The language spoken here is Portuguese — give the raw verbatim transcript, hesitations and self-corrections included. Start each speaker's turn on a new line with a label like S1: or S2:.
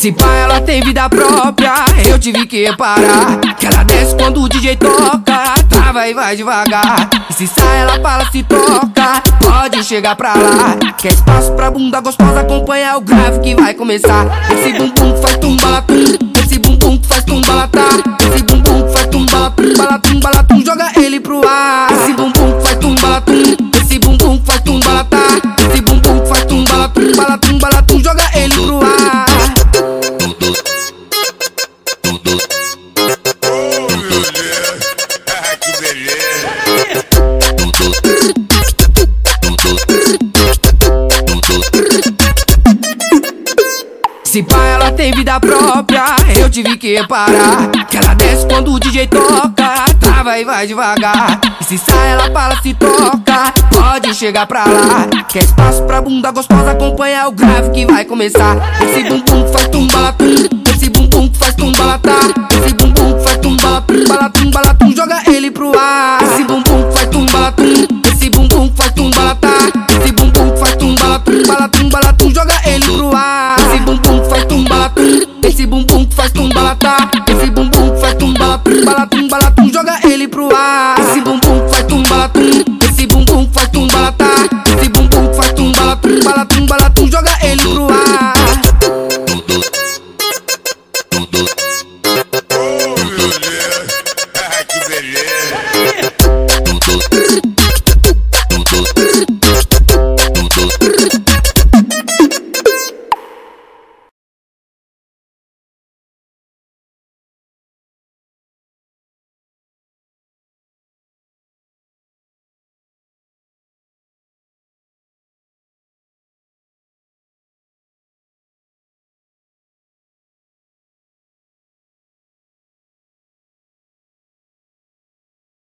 S1: Se pá, ela tem vida própria, eu tive que reparar que ela desce quando o D J toca, trava e vai devagar. E se sai, ela fala, se toca, pode chegar pra lá. Quer espaço pra bunda gostosa, acompanha o grave que vai começar. Esse bumbum que faz tumbalatum, esse bumbum que faz tumbalatá, esse bumbum que faz tumbalatum, balatum, balatum, joga ele pro ar. Esse bumbum que faz tumbalatum, esse bumbum que faz tumbalatá, esse bumbum que faz tumbalatum, balatum, balatum, joga ele pro ar.
S2: Que beleza!
S1: Se pá, ela tem vida própria, eu tive que reparar que ela desce quando o D J toca, trava e vai devagar. E se sai, ela fala, se toca, pode chegar pra lá. Quer espaço pra bunda gostosa, acompanha o grave que vai começar. Esse bumbum que faz tumbalatum, esse bumbum que faz tumbalatá, esse bumbum que faz tumbalatum, balatum, balatum, joga ele pro ar.